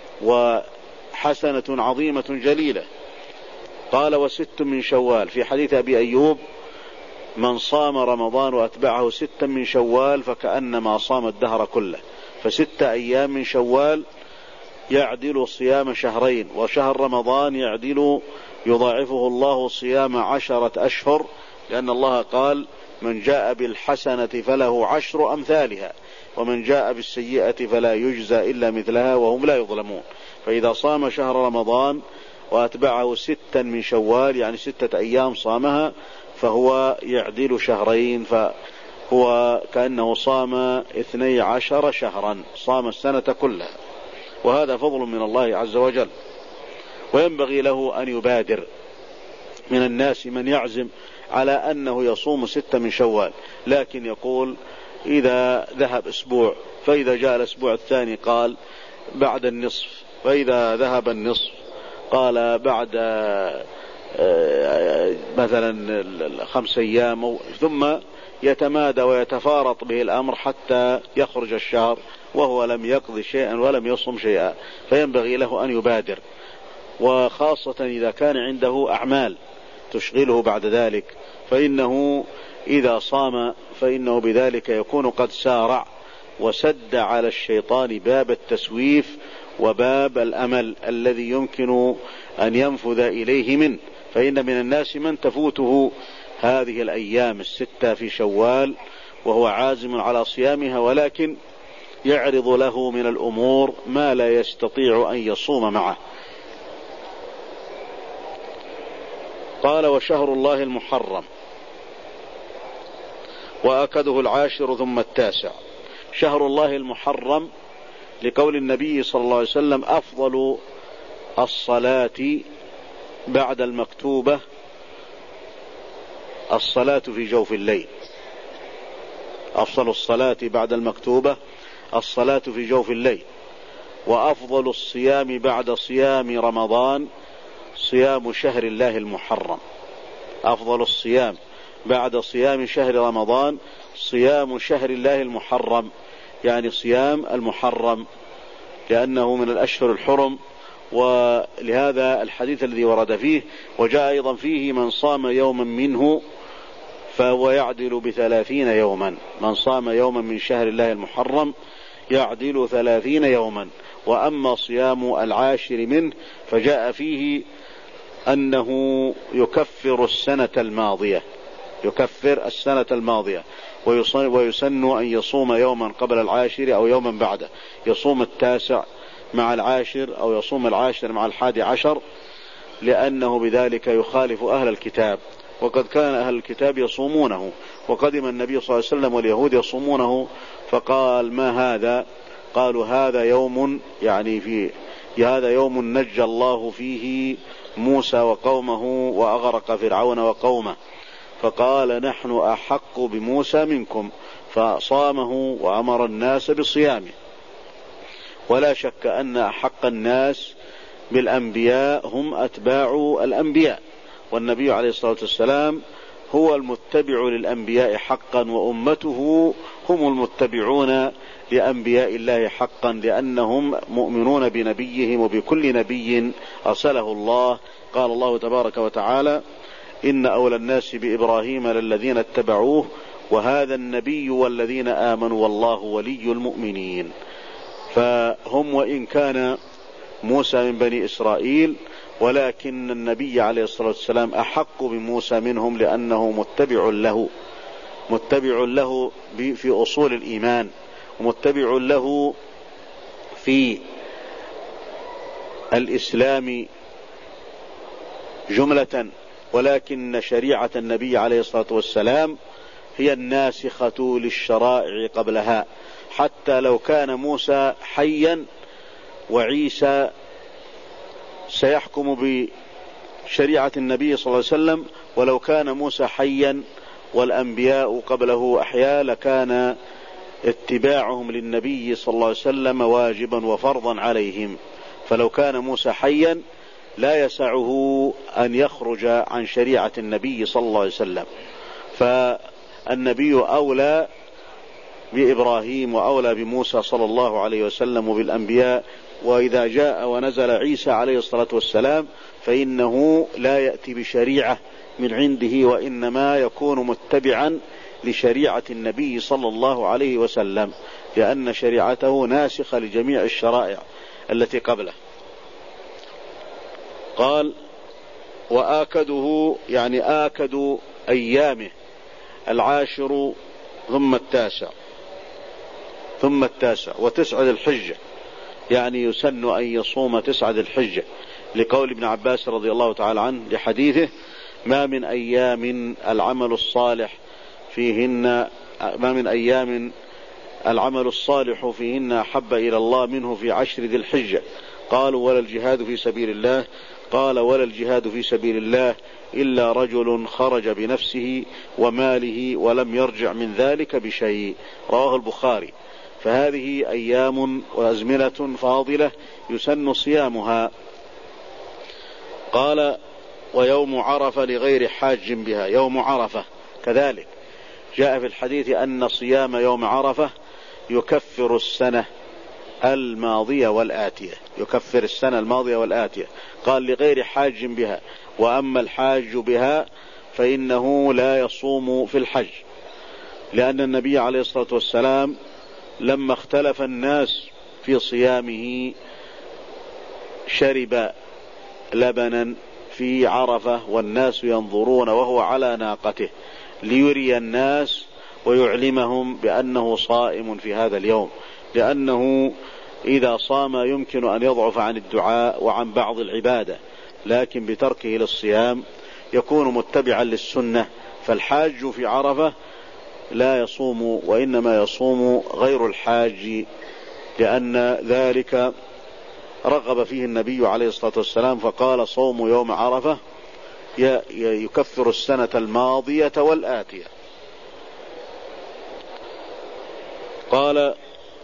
وحسنة عظيمة جليلة. قال: وست من شوال، في حديث أبي أيوب: من صام رمضان وأتبعه ستا من شوال فكأنما صام الدهر كله. فست أيام من شوال يعدل صيام شهرين، وشهر رمضان يعدل يضاعفه الله صيام عشرة أشهر، لأن الله قال: من جاء بالحسنة فله عشر أمثالها، ومن جاء بالسيئة فلا يجزى إلا مثلها وهم لا يظلمون. فإذا صام شهر رمضان وأتبعه ستا من شوال، يعني ستة أيام صامها، فهو يعدل شهرين، فهو كأنه صام اثني عشر شهرا، صام السنة كلها، وهذا فضل من الله عز وجل. وينبغي له أن يبادر. من الناس من يعزم على أنه يصوم ستة من شوال، لكن يقول إذا ذهب أسبوع، فإذا جاء الأسبوع الثاني قال بعد النصف، فإذا ذهب النصف قال بعد مثلا خمس أيام، ثم يتمادى ويتفارط به الأمر حتى يخرج الشهر وهو لم يقضي شيئا ولم يصم شيئا. فينبغي له أن يبادر، وخاصة إذا كان عنده أعمال تشغله بعد ذلك، فإنه إذا صام فإنه بذلك يكون قد سارع وسد على الشيطان باب التسويف وباب الأمل الذي يمكن أن ينفذ إليه منه. فإن من الناس من تفوته هذه الأيام الستة في شوال وهو عازم على صيامها، ولكن يعرض له من الأمور ما لا يستطيع أن يصوم معه. قال: وشهر الله المحرم، وأكده العاشر ثم التاسع. شهر الله المحرم لقول النبي صلى الله عليه وسلم: أفضل الصلاة بعد المكتوبة الصلاة في جوف الليل. أفضل الصلاة بعد المكتوبة الصلاة في جوف الليل. وأفضل الصيام بعد صيام رمضان صيام شهر الله المحرم. أفضل الصيام بعد صيام شهر رمضان صيام شهر الله المحرم، يعني صيام المحرم، لأنه من الأشهر الحرم. ولهذا الحديث الذي ورد فيه وجاء أيضا فيه: من صام يوما منه فهو يعدل بثلاثين يوما. من صام يوما من شهر الله المحرم يعدل ثلاثين يوما. وأما صيام العاشر منه فجاء فيه أنه يكفر السنة الماضية، يكفر السنة الماضية. ويسن أن يصوم يوما قبل العاشر أو يوما بعده، يصوم التاسع مع العاشر أو يصوم العاشر مع الحادي عشر، لأنه بذلك يخالف أهل الكتاب، وقد كان أهل الكتاب يصومونه، وقدم النبي صلى الله عليه وسلم واليهود يصومونه، فقال: ما هذا؟ قالوا: هذا يوم، يعني في هذا يوم نجى الله فيه موسى وقومه وأغرق فرعون وقومه، فقال: نحن أحق بموسى منكم، فصامه وأمر الناس بصيامه. ولا شك أن أحق الناس بالأنبياء هم أتباع الأنبياء، والنبي عليه الصلاة والسلام هو المتبع للأنبياء حقا، وأمته هم المتبعون لأنبياء الله حقا، لأنهم مؤمنون بنبيهم وبكل نبي أرسله الله. قال الله تبارك وتعالى: إن أولى الناس بإبراهيم للذين اتبعوه وهذا النبي والذين آمنوا والله ولي المؤمنين. فهم وإن كان موسى من بني إسرائيل، ولكن النبي عليه الصلاة والسلام أحق بموسى منهم، لأنه متبع له، متبع له في أصول الإيمان، ومتبع له في الإسلام جملة. ولكن شريعة النبي عليه الصلاة والسلام هي الناسخة للشرائع قبلها، حتى لو كان موسى حيا وعيسى سيحكم بشريعة النبي صلى الله عليه وسلم، ولو كان موسى حيا والأنبياء قبله أحياء لكان اتباعهم للنبي صلى الله عليه وسلم واجبا وفرضا عليهم. فلو كان موسى حيا لا يسعه أن يخرج عن شريعة النبي صلى الله عليه وسلم. فالنبي أولى بإبراهيم وأولى بموسى صلى الله عليه وسلم وبالأنبياء. وإذا جاء ونزل عيسى عليه الصلاة والسلام فإنه لا يأتي بشريعة من عنده، وإنما يكون متبعا لشريعة النبي صلى الله عليه وسلم، لأن شريعته ناسخة لجميع الشرائع التي قبله. قال: وآكده، يعني آكد أيامه العاشر ثم التاسع ثم التاسع وتسعة الحجة، يعني يسن أن يصوم تسعة الحجة، لقول ابن عباس رضي الله تعالى عنه لحديثه: ما من أيام العمل الصالح فيهن ما من أيام العمل الصالح فيهن أحب إلى الله منه في عشر ذي الحجة. قالوا: ولا الجهاد في سبيل الله؟ قال: ولا الجهاد في سبيل الله إلا رجل خرج بنفسه وماله ولم يرجع من ذلك بشيء. رواه البخاري. فهذه أيام وأزمنة فاضلة يسن صيامها. قال: ويوم عرفة لغير حاج بها. يوم عرفة كذلك جاء في الحديث أن صيام يوم عرفة يكفر السنة الماضية والآتية، يكفر السنة الماضية والآتية. قال: لغير حاج بها. وأما الحاج بها فإنه لا يصوم في الحج، لأن النبي عليه الصلاة والسلام لما اختلف الناس في صيامه شرب لبنا في عرفة والناس ينظرون وهو على ناقته ليري الناس ويعلمهم بأنه صائم في هذا اليوم، لأنه إذا صام يمكن أن يضعف عن الدعاء وعن بعض العبادة، لكن بتركه للصيام يكون متبعا للسنة. فالحاج في عرفة لا يصوم، وإنما يصوم غير الحاج، لأن ذلك رغب فيه النبي عليه الصلاة والسلام، فقال: صوم يوم عرفة يكفر السنة الماضية والآتية. قال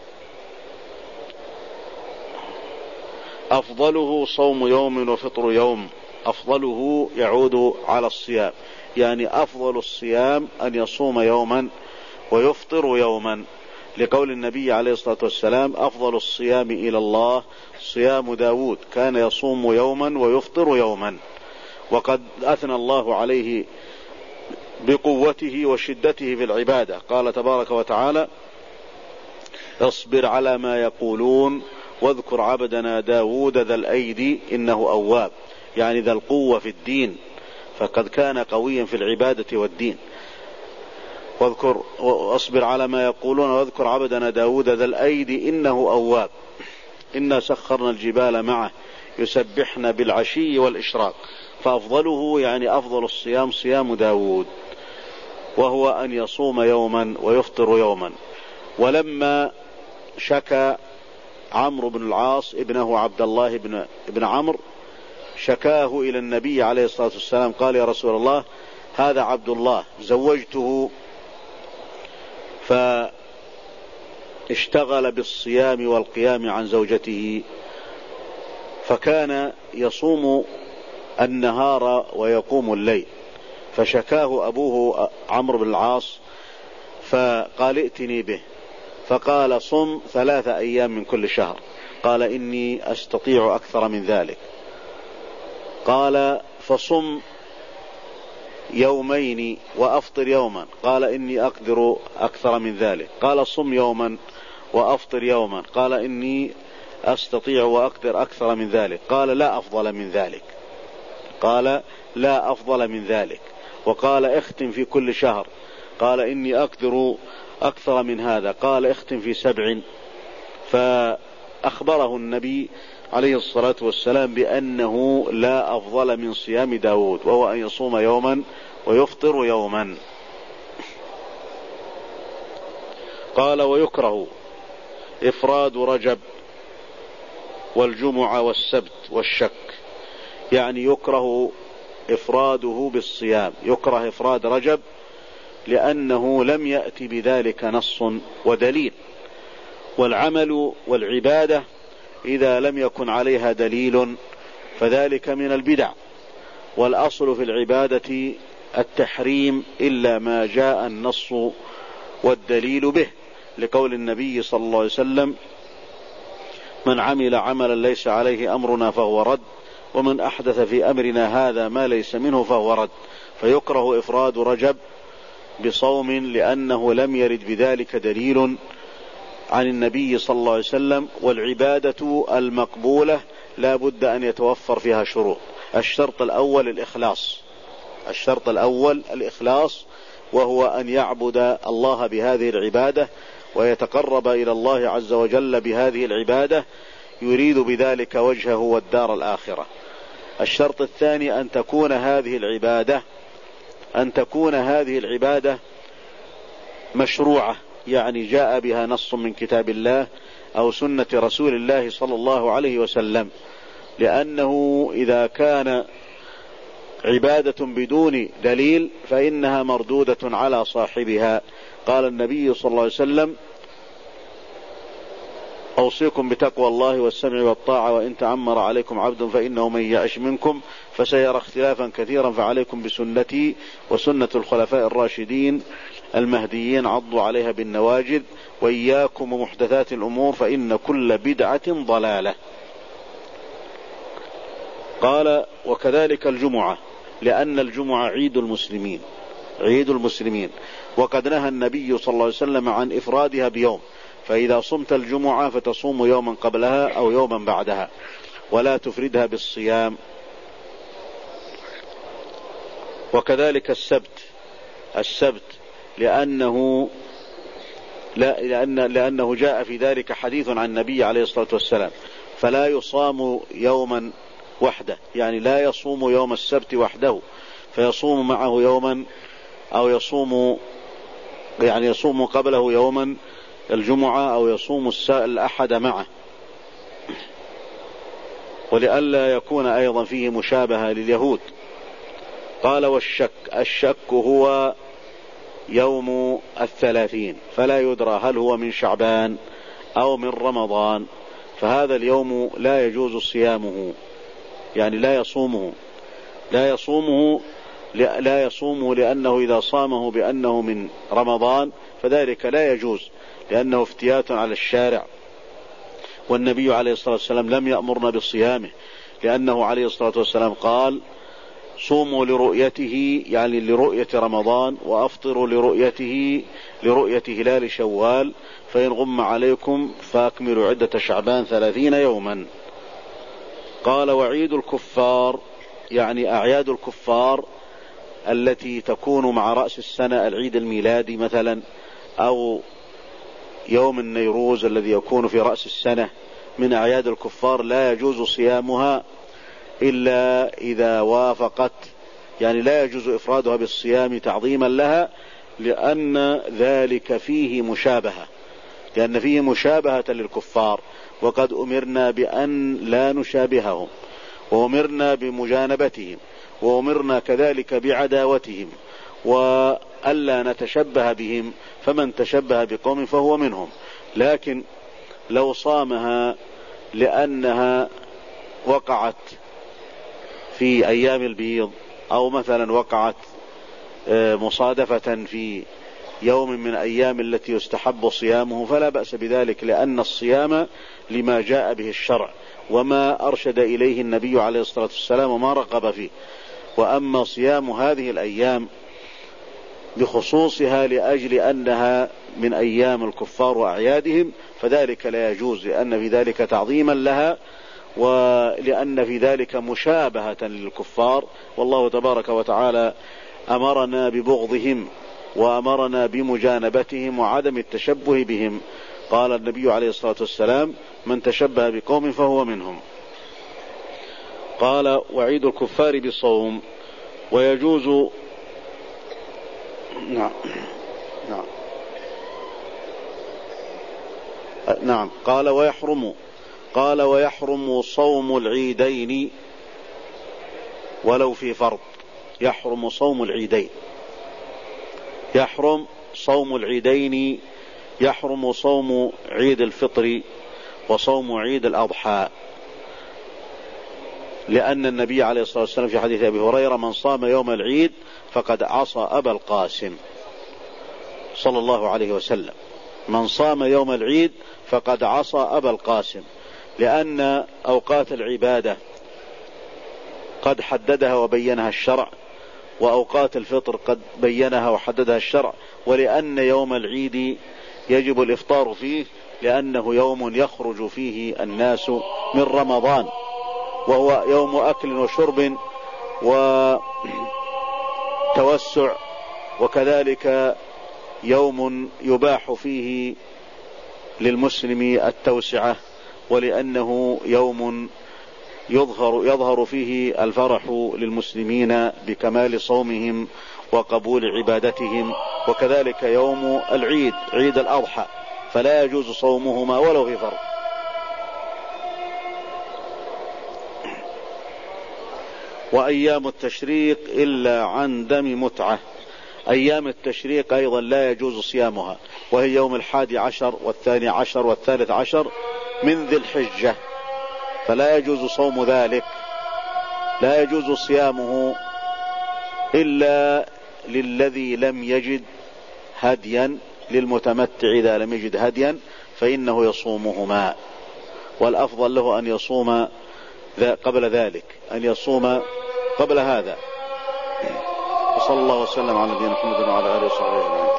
أفضله صوم يوم وفطر يوم. أفضله يعود على الصيام، يعني أفضل الصيام أن يصوم يوما ويفطر يوما، لقول النبي عليه الصلاة والسلام أفضل الصيام إلى الله صيام داود كان يصوم يوما ويفطر يوما. وقد أثنى الله عليه بقوته وشدته في العبادة، قال تبارك وتعالى اصبر على ما يقولون واذكر عبدنا داود ذا الأيدي إنه أواب، يعني ذا القوة في الدين، فقد كان قويا في العبادة والدين. واذكر واصبر على ما يقولون واذكر عبدنا داود ذا الأيدي إنه أواب إنا سخرنا الجبال معه يسبحن بالعشي والإشراق. فأفضله يعني أفضل الصيام صيام داود، وهو أن يصوم يوما ويفطر يوما. ولما شكى عمرو بن العاص ابنه عبد الله بن, بن عمرو شكاه إلى النبي عليه الصلاة والسلام قال يا رسول الله هذا عبد الله زوجته فاشتغل بالصيام والقيام عن زوجته، فكان يصوم النهار ويقوم الليل، فشكاه أبوه عمرو بن العاص فقال ائتني به، فقال صم ثلاثة أيام من كل شهر. قال إني أستطيع أكثر من ذلك. قال فصم يومين وأفطر يوما. قال إني أقدر أكثر من ذلك. قال صم يوما وأفطر يوما. قال إني أستطيع وأقدر أكثر من ذلك. قال لا أفضل من ذلك. قال لا أفضل من ذلك. وقال اختم في كل شهر. قال إني أقدر أكثر من هذا. قال اختم في سبع. فأخبره النبي عليه الصلاة والسلام بأنه لا أفضل من صيام داود، وهو أن يصوم يوما ويفطر يوما. قال ويكره إفراد رجب والجمعة والسبت والشك، يعني يكره إفراده بالصيام، يكره إفراد رجب لأنه لم يأتي بذلك نص ودليل، والعمل والعبادة إذا لم يكن عليها دليل فذلك من البدع، والأصل في العبادة التحريم إلا ما جاء النص والدليل به، لقول النبي صلى الله عليه وسلم من عمل عملا ليس عليه أمرنا فهو رد، ومن أحدث في أمرنا هذا ما ليس منه فهو رد. فيكره إفراد رجب بصوم لأنه لم يرد بذلك دليل عن النبي صلى الله عليه وسلم. والعبادة المقبولة لا بد أن يتوفر فيها شروط. الشرط الأول الإخلاص، الشرط الأول الإخلاص، وهو أن يعبد الله بهذه العبادة ويتقرب إلى الله عز وجل بهذه العبادة يريد بذلك وجهه والدار الآخرة. الشرط الثاني أن تكون هذه العبادة أن تكون هذه العبادة مشروعة، يعني جاء بها نص من كتاب الله أو سنة رسول الله صلى الله عليه وسلم، لأنه إذا كان عبادة بدون دليل فإنها مردودة على صاحبها. قال النبي صلى الله عليه وسلم أوصيكم بتقوى الله والسمع والطاعة وإن تعمر عليكم عبد فإنه من يعش منكم فسيرى اختلافا كثيرا فعليكم بسنتي وسنة الخلفاء الراشدين المهديين عضوا عليها بالنواجذ وإياكم ومحدثات الأمور فإن كل بدعة ضلالة. قال وكذلك الجمعة، لأن الجمعة عيد المسلمين عيد المسلمين وقد نهى النبي صلى الله عليه وسلم عن إفرادها بيوم، فإذا صمت الجمعة فتصوم يوما قبلها أو يوما بعدها ولا تفردها بالصيام. وكذلك السبت السبت لأنه لا لأن لأنه جاء في ذلك حديث عن النبي عليه الصلاة والسلام، فلا يصام يوما وحده، يعني لا يصوم يوم السبت وحده فيصوم معه يوما أو يصوم يعني يصوم قبله يوما الجمعة أو يصوم الأحد معه، ولئلا يكون أيضا فيه مشابهة لليهود. قال والشك، الشك هو يوم الثلاثين، فلا يدرى هل هو من شعبان أو من رمضان، فهذا اليوم لا يجوز صيامه، يعني لا يصومه لا يصومه لا يصومه لأنه إذا صامه بأنه من رمضان فذلك لا يجوز، لأنه افتيات على الشارع، والنبي عليه الصلاة والسلام لم يأمرنا بصيامه، لأنه عليه الصلاة والسلام قال صوموا لرؤيته، يعني لرؤية رمضان، وأفطروا لرؤيته لرؤية هلال شوال، فإن غم عليكم فأكملوا عدة شعبان ثلاثين يوما. قال وعيد الكفار، يعني أعياد الكفار التي تكون مع رأس السنة، العيد الميلادي مثلا، أو يوم النيروز الذي يكون في رأس السنة، من أعياد الكفار لا يجوز صيامها إلا إذا وافقت، يعني لا يجوز إفرادها بالصيام تعظيما لها، لأن ذلك فيه مشابهة لأن فيه مشابهة للكفار، وقد أمرنا بأن لا نشابههم، وأمرنا بمجانبتهم، وأمرنا كذلك بعداوتهم، وألا نتشبه بهم، فمن تشبه بقوم فهو منهم. لكن لو صامها لأنها وقعت في أيام البيض، أو مثلا وقعت مصادفة في يوم من أيام التي يستحب صيامه، فلا بأس بذلك، لأن الصيام لما جاء به الشرع وما أرشد إليه النبي عليه الصلاة والسلام وما رغب فيه. وأما صيام هذه الأيام بخصوصها لأجل أنها من أيام الكفار وأعيادهم فذلك لا يجوز، لأن في ذلك تعظيما لها، ولأن في ذلك مشابهة للكفار، والله تبارك وتعالى أمرنا ببغضهم وأمرنا بمجانبتهم وعدم التشبه بهم. قال النبي عليه الصلاة والسلام من تشبه بقوم فهو منهم. قال وعيد الكفار بصوم، ويجوز نعم نعم نعم قال ويحرم قال ويحرم صوم العيدين ولو في فرض، يحرم صوم العيدين، يحرم صوم العيدين، يحرم صوم عيد الفطر وصوم عيد الأضحى، لأن النبي عليه الصلاة والسلام في حديث أبي هريرة من صام يوم العيد فقد عصى أبا القاسم صلى الله عليه وسلم، من صام يوم العيد فقد عصى أبا القاسم، لأن أوقات العبادة قد حددها وبينها الشرع، وأوقات الفطر قد بينها وحددها الشرع، ولأن يوم العيد يجب الإفطار فيه، لأنه يوم يخرج فيه الناس من رمضان، وهو يوم أكل وشرب وتوسع، وكذلك يوم يباح فيه للمسلم التوسعة، ولأنه يوم يظهر, يظهر فيه الفرح للمسلمين بكمال صومهم وقبول عبادتهم، وكذلك يوم العيد عيد الأضحى، فلا يجوز صومهما ولو في فرض. وأيام التشريق إلا عن دم متعة، أيام التشريق أيضا لا يجوز صيامها، وهي يوم الحادي عشر والثاني عشر والثالث عشر من ذي الحجة، فلا يجوز صوم ذلك، لا يجوز صيامه إلا للذي لم يجد هديا، للمتمتع إذا لم يجد هديا فإنه يصومهما، والأفضل له أن يصوم قبل ذلك، أن يصوم قبل هذا. وصلى الله وسلم على نبينا محمد وعلى آله وصحبه أجمعين.